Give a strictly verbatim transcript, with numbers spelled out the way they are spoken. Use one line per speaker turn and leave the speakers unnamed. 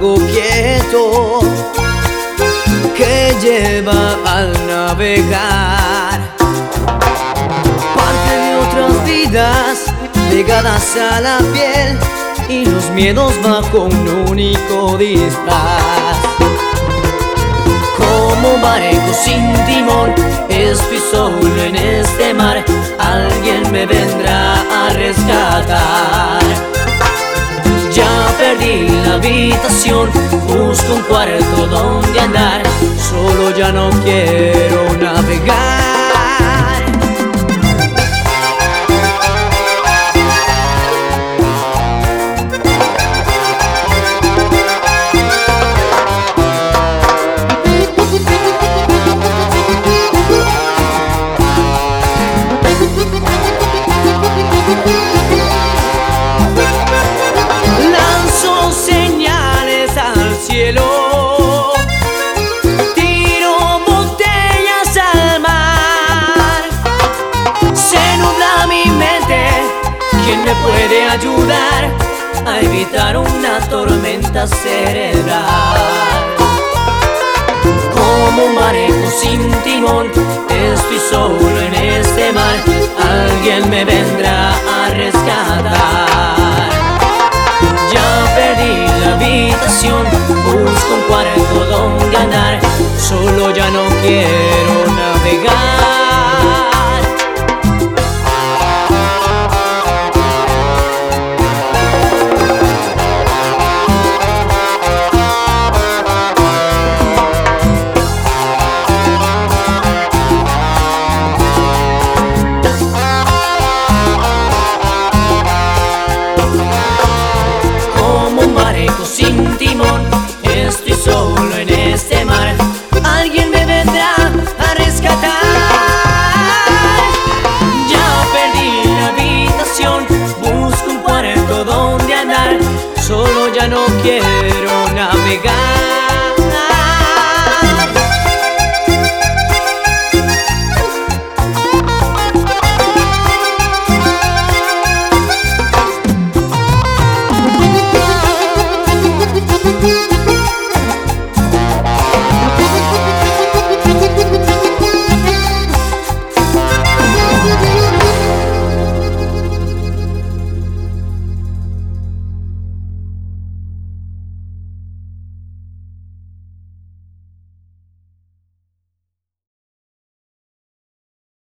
lago quieto que lleva al navegar. Parte de otras vidas pegadas a la piel y los miedos bajo un único disfraz. Como barco sin timón, estoy solo en este mar. Alguien me vendrá a rescatar. Ya perdí la habitación, busco un cuarto donde andar. Solo ya no quiero navegar. Lanzo señales al cielo, tiro botellas al mar. Se nubla mi mente, ¿quién me puede ayudar a evitar una tormenta cerebral? Como un barco sin timón, estoy solo en este mar. Alguien me vendrá a rescatar. Ya perdí la habitación, busco un cuarto donde andar. Solo ya no quiero navegar. Sin timón, estoy solo en este mar. Alguien me vendrá a rescatar. Ya perdí la habitación, busco un cuarto donde andar. Solo ya no quiero navegar.